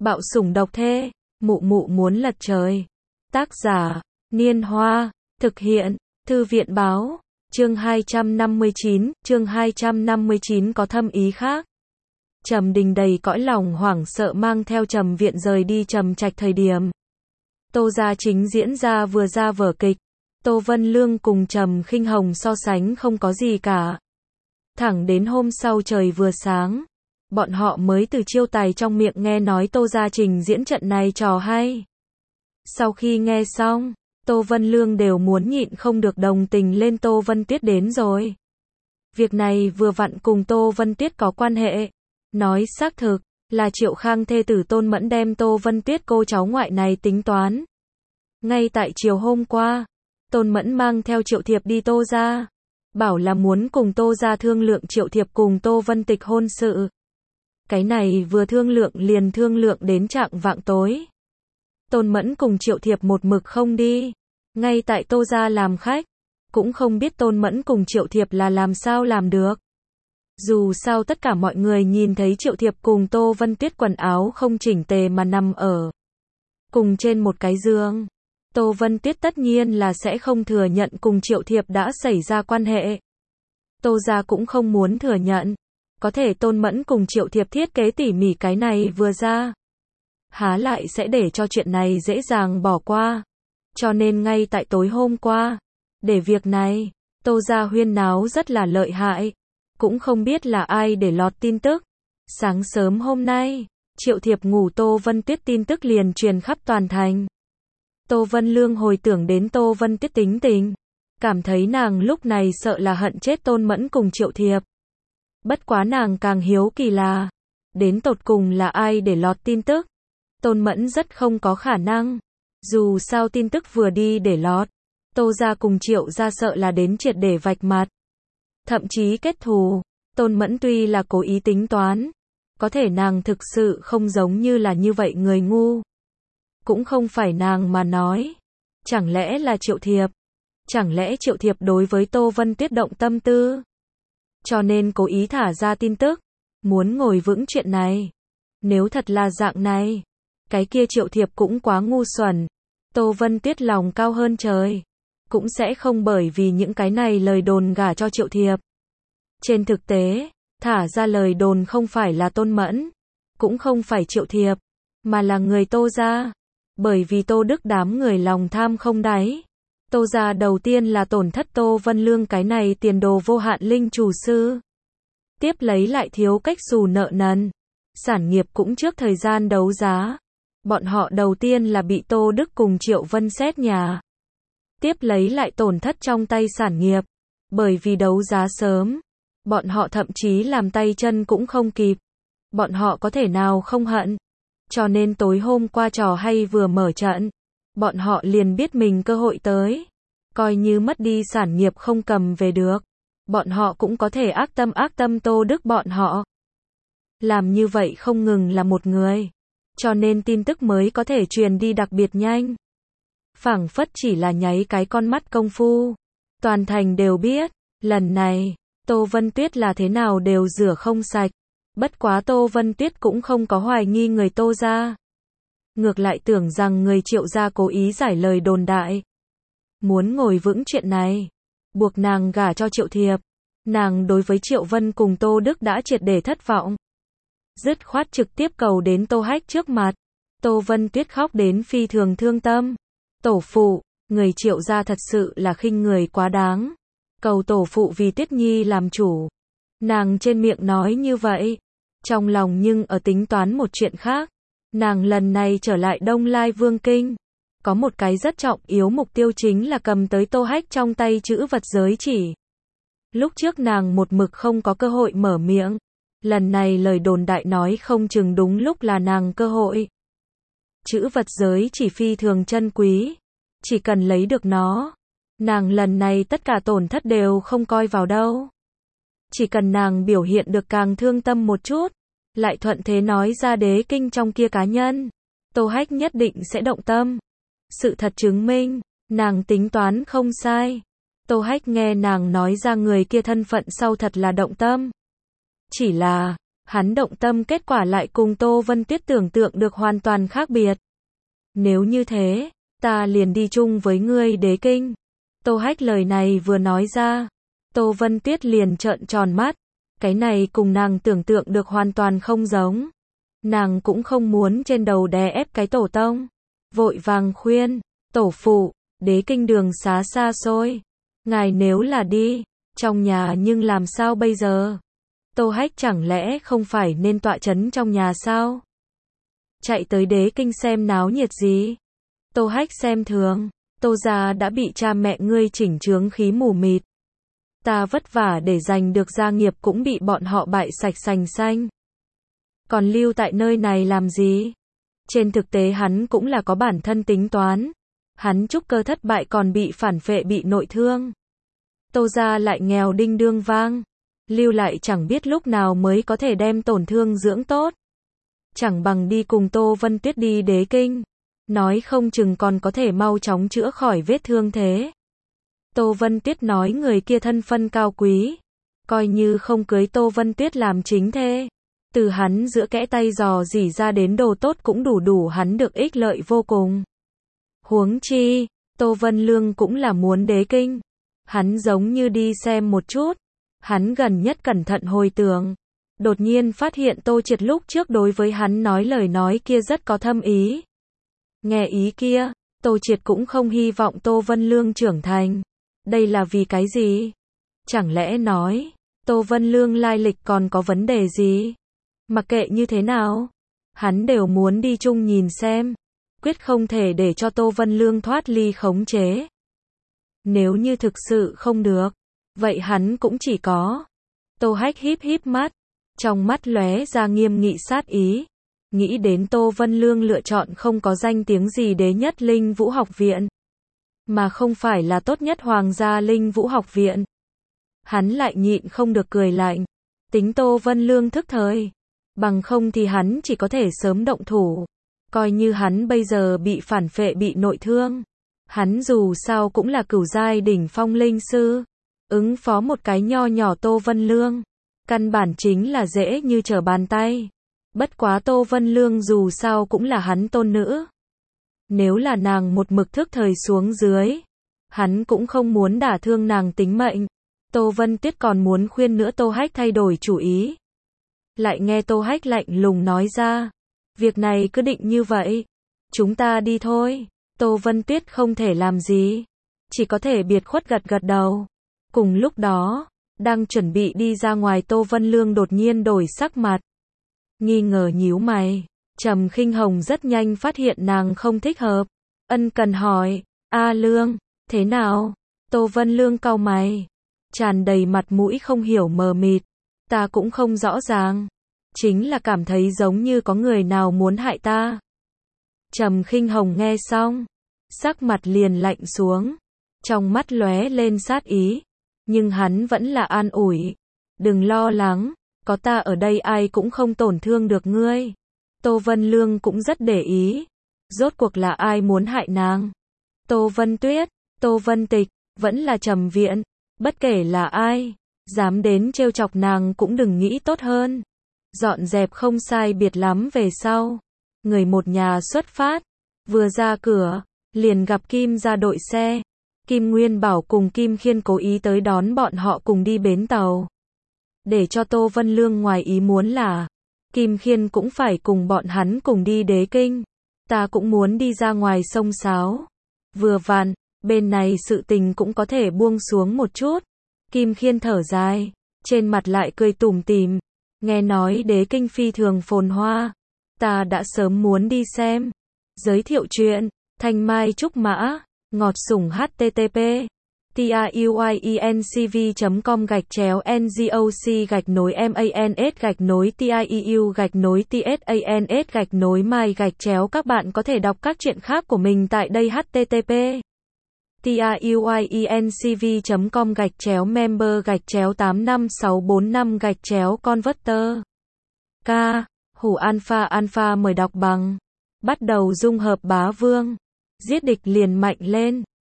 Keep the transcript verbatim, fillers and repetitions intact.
Bạo sủng độc thê, mụ mụ muốn lật trời. Tác giả, Niên Hoa, thực hiện, Thư viện báo, chương hai trăm năm mươi chín, chương hai trăm năm mươi chín có thâm ý khác. Trầm Đình đầy cõi lòng hoảng sợ mang theo Trầm Viện rời đi Trầm Trạch thời điểm. Tô gia chính diễn ra vừa ra vở kịch, Tô Vân Lương cùng Trầm Khinh Hồng so sánh không có gì cả. Thẳng đến hôm sau trời vừa sáng, bọn họ mới từ Chiêu Tài trong miệng nghe nói Tô gia trình diễn trận này trò hay. Sau khi nghe xong, Tô Vân Lương đều muốn nhịn không được đồng tình lên Tô Vân Tuyết đến rồi. Việc này vừa vặn cùng Tô Vân Tuyết có quan hệ. Nói xác thực, là Triệu Khang thê tử Tôn Mẫn đem Tô Vân Tuyết cô cháu ngoại này tính toán. Ngay tại chiều hôm qua, Tôn Mẫn mang theo Triệu Thiệp đi Tô gia, bảo là muốn cùng Tô gia thương lượng Triệu Thiệp cùng Tô Vân Tịch hôn sự. Cái này vừa thương lượng liền thương lượng đến trạng vạng tối. Tôn Mẫn cùng Triệu Thiệp một mực không đi, ngay tại Tô gia làm khách, cũng không biết Tôn Mẫn cùng Triệu Thiệp là làm sao làm được. Dù sao tất cả mọi người nhìn thấy Triệu Thiệp cùng Tô Vân Tuyết quần áo không chỉnh tề mà nằm ở cùng trên một cái giường. Tô Vân Tuyết tất nhiên là sẽ không thừa nhận cùng Triệu Thiệp đã xảy ra quan hệ. Tô gia cũng không muốn thừa nhận. Có thể Tôn Mẫn cùng Triệu Thiệp thiết kế tỉ mỉ cái này vừa ra, há lại sẽ để cho chuyện này dễ dàng bỏ qua. Cho nên ngay tại tối hôm qua, để việc này, Tô gia huyên náo rất là lợi hại. Cũng không biết là ai để lọt tin tức. Sáng sớm hôm nay, Triệu Thiệp ngủ Tô Vân Tuyết tin tức liền truyền khắp toàn thành. Tô Vân Lương hồi tưởng đến Tô Vân Tuyết tính tình, cảm thấy nàng lúc này sợ là hận chết Tôn Mẫn cùng Triệu Thiệp. Bất quá nàng càng hiếu kỳ là, đến tột cùng là ai để lọt tin tức. Tôn Mẫn rất không có khả năng. Dù sao tin tức vừa đi để lọt, Tô gia cùng Triệu gia sợ là đến triệt để vạch mặt. Thậm chí kết thù. Tôn Mẫn tuy là cố ý tính toán, có thể nàng thực sự không giống như là như vậy người ngu. Cũng không phải nàng mà nói. Chẳng lẽ là Triệu Thiệp? Chẳng lẽ Triệu Thiệp đối với Tô Vân Tuyết động tâm tư? Cho nên cố ý thả ra tin tức, muốn ngồi vững chuyện này. Nếu thật là dạng này, cái kia Triệu Thiệp cũng quá ngu xuẩn. Tô Vân Tuyết lòng cao hơn trời, cũng sẽ không bởi vì những cái này lời đồn gả cho Triệu Thiệp. Trên thực tế, thả ra lời đồn không phải là Tôn Mẫn, cũng không phải Triệu Thiệp, mà là người Tô gia. Bởi vì Tô Đức đám người lòng tham không đáy. Tô gia đầu tiên là tổn thất Tô Vân Lương cái này tiền đồ vô hạn linh chủ sư. Tiếp lấy lại thiếu cách xù nợ nần. Sản nghiệp cũng trước thời gian đấu giá. Bọn họ đầu tiên là bị Tô Đức cùng Triệu Vân xét nhà. Tiếp lấy lại tổn thất trong tay sản nghiệp. Bởi vì đấu giá sớm, bọn họ thậm chí làm tay chân cũng không kịp. Bọn họ có thể nào không hận. Cho nên tối hôm qua trò hay vừa mở trận, bọn họ liền biết mình cơ hội tới. Coi như mất đi sản nghiệp không cầm về được, bọn họ cũng có thể ác tâm ác tâm Tô Đức bọn họ. Làm như vậy không ngừng là một người, cho nên tin tức mới có thể truyền đi đặc biệt nhanh. Phảng phất chỉ là nháy cái con mắt công phu, toàn thành đều biết, lần này, Tô Vân Tuyết là thế nào đều rửa không sạch. Bất quá Tô Vân Tuyết cũng không có hoài nghi người Tô gia. Ngược lại tưởng rằng người Triệu gia cố ý giải lời đồn đại. Muốn ngồi vững chuyện này, buộc nàng gả cho Triệu Thiệp. Nàng đối với Triệu Vân cùng Tô Đức đã triệt để thất vọng. Dứt khoát trực tiếp cầu đến Tô Hách trước mặt. Tô Vân Tuyết khóc đến phi thường thương tâm. Tổ phụ, người Triệu gia thật sự là khinh người quá đáng. Cầu tổ phụ vì Tuyết Nhi làm chủ. Nàng trên miệng nói như vậy, trong lòng nhưng ở tính toán một chuyện khác. Nàng lần này trở lại Đông Lai Vương Kinh, có một cái rất trọng yếu mục tiêu chính là cầm tới Tô Hách trong tay chữ vật giới chỉ. Lúc trước nàng một mực không có cơ hội mở miệng, lần này lời đồn đại nói không chừng đúng lúc là nàng cơ hội. Chữ vật giới chỉ phi thường chân quý, chỉ cần lấy được nó, nàng lần này tất cả tổn thất đều không coi vào đâu. Chỉ cần nàng biểu hiện được càng thương tâm một chút, lại thuận thế nói ra đế kinh trong kia cá nhân, Tô Hách nhất định sẽ động tâm. Sự thật chứng minh, nàng tính toán không sai. Tô Hách nghe nàng nói ra người kia thân phận sau thật là động tâm. Chỉ là, Hắn động tâm kết quả lại cùng Tô Vân Tuyết tưởng tượng được hoàn toàn khác biệt. Nếu như thế, ta liền đi chung với ngươi Đế Kinh. Tô Hách lời này vừa nói ra, Tô Vân Tuyết liền trợn tròn mắt, cái này cùng nàng tưởng tượng được hoàn toàn không giống. Nàng cũng không muốn trên đầu đè ép cái tổ tông. Vội vàng khuyên, tổ phụ, Đế Kinh đường xá xa xôi. Ngài nếu là đi, trong nhà nhưng làm sao bây giờ? Tô Hách chẳng lẽ không phải nên tọa chấn trong nhà sao? Chạy tới Đế Kinh xem náo nhiệt gì? Tô Hách xem thường, Tô gia đã bị cha mẹ ngươi chỉnh chướng khí mù mịt. Ta vất vả để giành được gia nghiệp cũng bị bọn họ bại sạch sành xanh. Còn lưu tại nơi này làm gì? Trên thực tế hắn cũng là có bản thân tính toán. Hắn trúc cơ thất bại còn bị phản phệ bị nội thương. Tô gia lại nghèo đinh đương vang. Lưu lại chẳng biết lúc nào mới có thể đem tổn thương dưỡng tốt. Chẳng bằng đi cùng Tô Vân Tuyết đi Đế Kinh. Nói không chừng còn có thể mau chóng chữa khỏi vết thương thế. Tô Vân Tuyết nói người kia thân phân cao quý. Coi như không cưới Tô Vân Tuyết làm chính thê. Từ hắn giữa kẽ tay dò dỉ ra đến đồ tốt cũng đủ đủ hắn được ích lợi vô cùng. Huống chi, Tô Vân Lương cũng là muốn Đế Kinh. Hắn giống như đi xem một chút. Hắn gần nhất cẩn thận hồi tưởng. Đột nhiên phát hiện Tô Triệt lúc trước đối với hắn nói lời nói kia rất có thâm ý. Nghe ý kia, Tô Triệt cũng không hy vọng Tô Vân Lương trưởng thành. Đây là vì cái gì? Chẳng lẽ nói, Tô Vân Lương lai lịch còn có vấn đề gì? Mặc kệ như thế nào, hắn đều muốn đi chung nhìn xem. Quyết không thể để cho Tô Vân Lương thoát ly khống chế. Nếu như thực sự không được, vậy hắn cũng chỉ có. Tô Hách híp híp mắt, trong mắt lóe ra nghiêm nghị sát ý. Nghĩ đến Tô Vân Lương lựa chọn không có danh tiếng gì Đế nhất Linh Vũ học viện, mà không phải là tốt nhất Hoàng gia Linh Vũ học viện. Hắn lại nhịn không được cười lạnh. Tính Tô Vân Lương thức thời. Bằng không thì hắn chỉ có thể sớm động thủ. Coi như hắn bây giờ bị phản phệ bị nội thương. Hắn dù sao cũng là cửu giai đỉnh phong linh sư. Ứng phó một cái nho nhỏ Tô Vân Lương. Căn bản chính là dễ như trở bàn tay. Bất quá Tô Vân Lương dù sao cũng là hắn tôn nữ. Nếu là nàng một mực thức thời xuống dưới, hắn cũng không muốn đả thương nàng tính mệnh. Tô Vân Tuyết còn muốn khuyên nữa Tô Hách thay đổi chủ ý. Lại nghe Tô Hách lạnh lùng nói ra. Việc này cứ định như vậy. Chúng ta đi thôi. Tô Vân Tuyết không thể làm gì. Chỉ có thể biệt khuất gật gật đầu. Cùng lúc đó, đang chuẩn bị đi ra ngoài Tô Vân Lương đột nhiên đổi sắc mặt. Nghi ngờ nhíu mày. Trầm Khinh Hồng rất nhanh phát hiện nàng không thích hợp. Ân cần hỏi, A Lương, thế nào? Tô Vân Lương cau mày. Tràn đầy mặt mũi không hiểu mờ mịt. Ta cũng không rõ ràng. Chính là cảm thấy giống như có người nào muốn hại ta. Trầm Khinh Hồng nghe xong. Sắc mặt liền lạnh xuống. Trong mắt lóe lên sát ý. Nhưng hắn vẫn là an ủi. Đừng lo lắng. Có ta ở đây ai cũng không tổn thương được ngươi. Tô Vân Lương cũng rất để ý. Rốt cuộc là ai muốn hại nàng? Tô Vân Tuyết, Tô Vân Tịch, vẫn là Trầm Viện. Bất kể là ai, dám đến trêu chọc nàng cũng đừng nghĩ tốt hơn. Dọn dẹp không sai biệt lắm về sau. Người một nhà xuất phát. Vừa ra cửa, liền gặp Kim ra đội xe. Kim Nguyên Bảo cùng Kim Khiên cố ý tới đón bọn họ cùng đi bến tàu. Để cho Tô Vân Lương ngoài ý muốn là Kim Khiên cũng phải cùng bọn hắn cùng đi Đế Kinh. Ta cũng muốn đi ra ngoài sông sáo. Vừa vặn, bên này sự tình cũng có thể buông xuống một chút. Kim Khiên thở dài, trên mặt lại cười tủm tỉm. Nghe nói Đế Kinh phi thường phồn hoa. Ta đã sớm muốn đi xem. Giới thiệu chuyện, Thanh Mai Trúc Mã, ngọt sủng H T T P. tiuyencv chấm com gạch chéo ngoc gạch nối mans gạch nối tieu gạch nối tsans gạch nối mai gạch chéo. Các bạn có thể đọc các chuyện khác của mình tại đây. H T T P tiuyencv chấm com gạch chéo member gạch chéo tám năm sáu bốn năm gạch chéo converter. K. Hủ alpha alpha mời đọc bằng. Bắt đầu dung hợp bá vương. Giết địch liền mạnh lên.